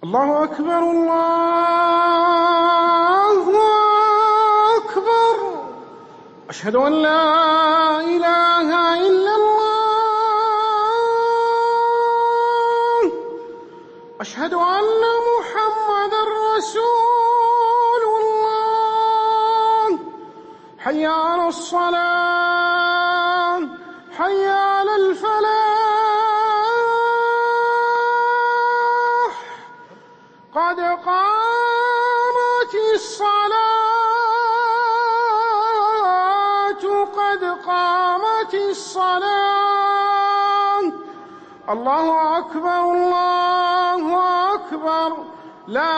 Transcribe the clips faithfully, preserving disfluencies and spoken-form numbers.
الله أكبر الله أكبر. أشهد أن لا إله إلا الله. أشهد أن محمدًا رسول الله. حي على الصلاة، حي على الفلاح، قد قامت الصلاة، قد قامت الصلاة. الله أكبر الله أكبر. لا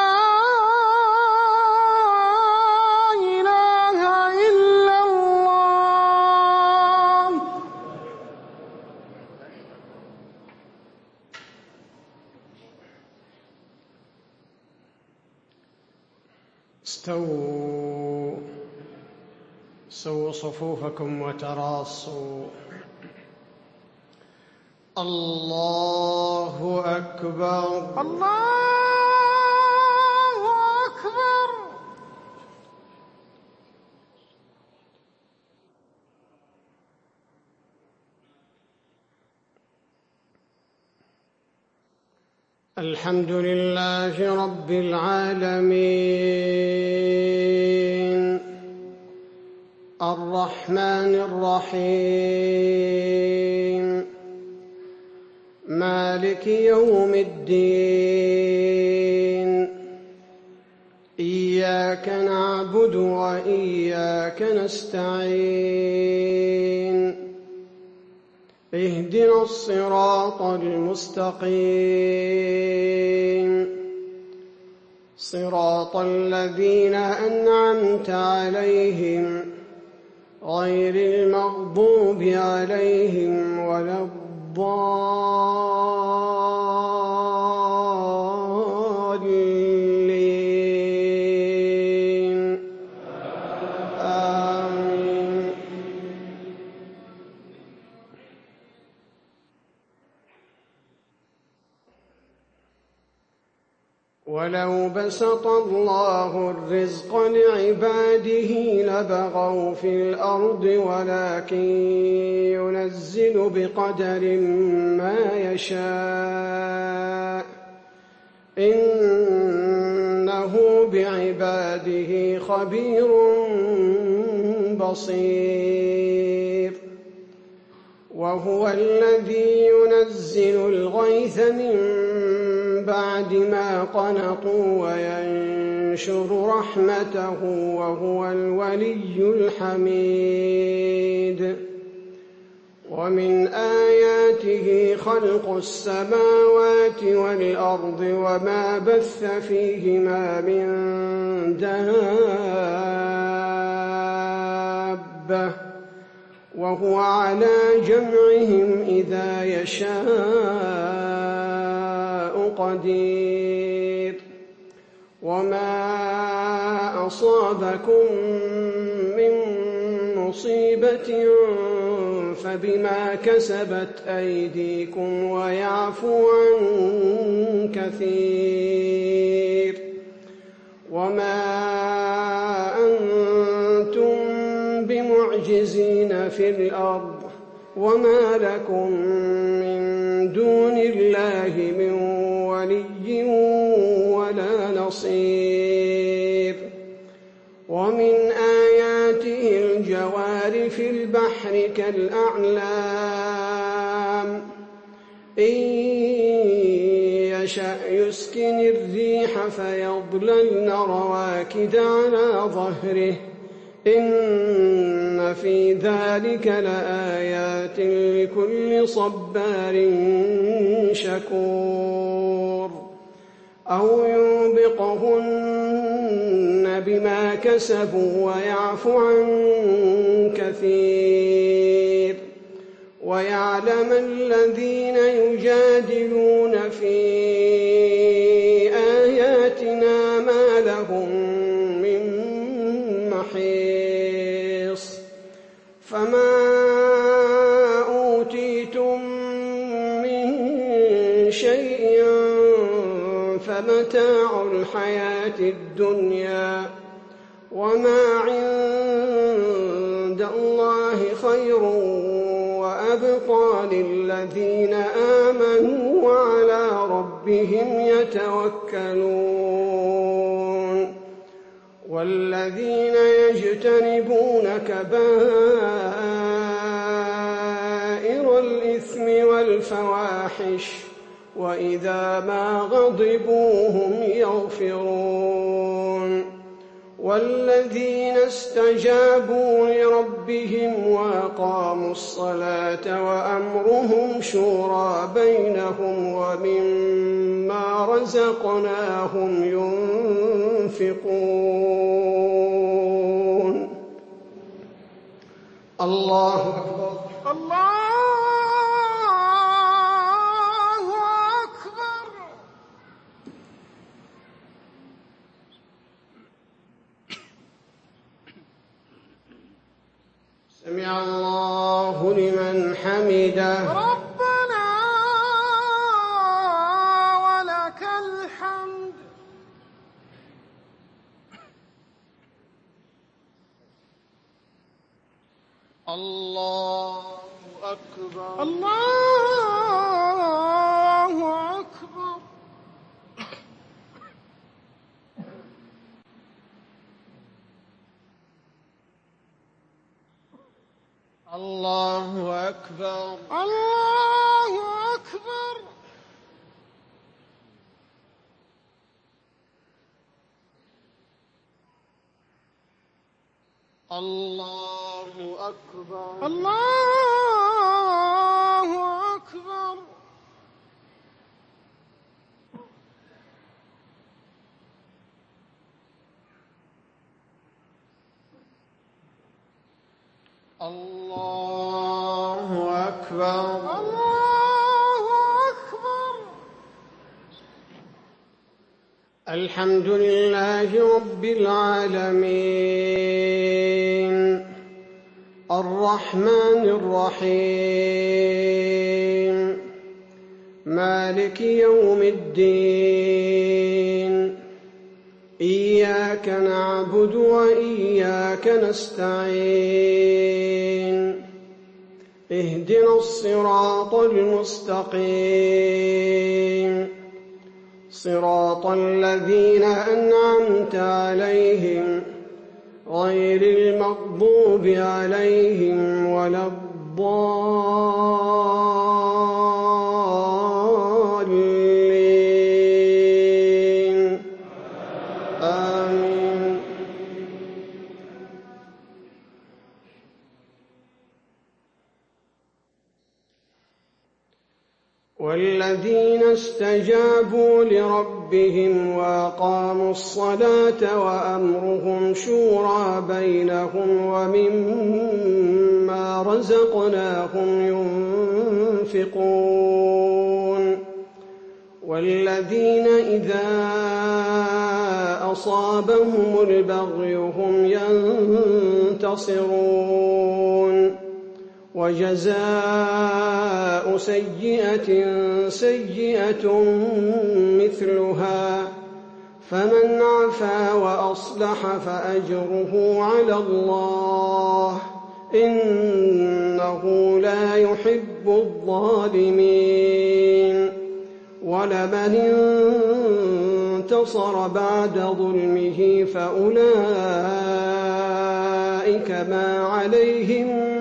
إله إلا الله. استووا سووا صفوفكم وتراصوا. الله أكبر الله أكبر. الحمد لله رب العالمين، الرحمن الرحيم، مالك يوم الدين. إياك نعبد وإياك نستعين. اهدنا الصراط المستقيم، صراط الذين أنعمت عليهم غير المغضوب عليهم ولا الضالين. آمين. ولو بسط الله الرزق لعباده لبغوا في الأرض ولكن ينزل بقدر ما يشاء، إنه بعباده خبير بصير. وهو الذي ينزل الغيث من بعد ما قنطوا وينشر رحمته وهو الولي الحميد. ومن آياته خلق السماوات والأرض وما بث فيهما من دابة، وهو على جمعهم إذا يشاء قدير. وما أصابكم من مصيبة فبما كسبت أيديكم ويعفو عن كثير. وما أنتم بمعجزين في الأرض وما لكم من دون الله من ولي ولا نصير. ومن آياته الجوار في البحر كالأعلام، إن يشأ يسكن الريح فيظللن رواكد على ظهره، إن في ذلك لآيات لكل صبار شكور. أو يوبقهن بما كسبوا ويعفو عن كثير. ويعلم الذين يجادلون في آياتنا ما لهم من محيص. فما أوتيتم من شيء متاع الحياة الدنيا وما عند الله خير وأبقى للذين آمنوا وعلى ربهم يتوكلون والذين يجتنبون كبائر الإثم والفواحش وإذا ما غضبوا هم يغفرون والذين استجابوا لربهم وأقاموا الصلاة وأمرهم شورى بينهم ومما رزقناهم ينفقون. الله أكبر. الله سمع الله لمن حمده. ربنا ولك الحمد. الله أكبر. الله أكبر. الله أكبر. الله أكبر. الله أكبر. الله أكبر. الله أكبر. الله أكبر. الحمد لله رب العالمين الرحمن الرحيم مالك يوم الدين إياك نعبد وإياك نستعين اهدنا الصراط المستقيم صراط الذين أنعمت عليهم غير المغضوب عليهم ولا الضالين آمين. والذين استجابوا لربهم وأقاموا الصلاة وأمرهم شورى بينهم ومما رزقناهم ينفقون والذين إذا أصابهم البغي هم ينتصرون وجزاء سيئة سيئة مثلها فمن عفا وأصلح فأجره على الله إنه لا يحب الظالمين ولمن انتصر بعد ظلمه فأولئك ما عليهم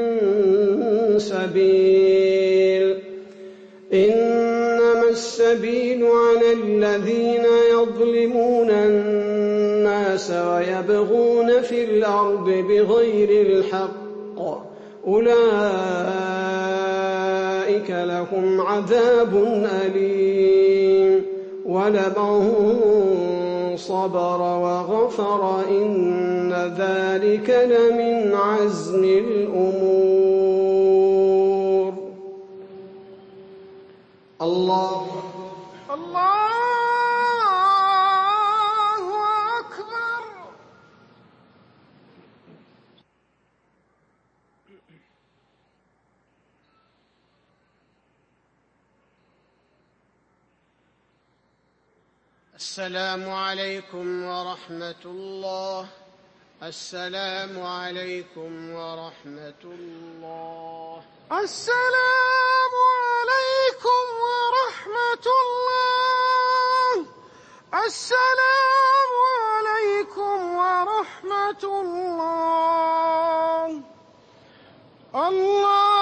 سبيل إنما السبيل على الذين يظلمون الناس ويبغون في الأرض بغير الحق أولئك لهم عذاب أليم ولمن صبر وغفر إن ذلك لمن عزم الأمور. الله الله أكبر. السلام عليكم ورحمة الله. السلام عليكم ورحمة الله. السلام عليكم ورحمة الله. السلام عليكم ورحمة الله. الله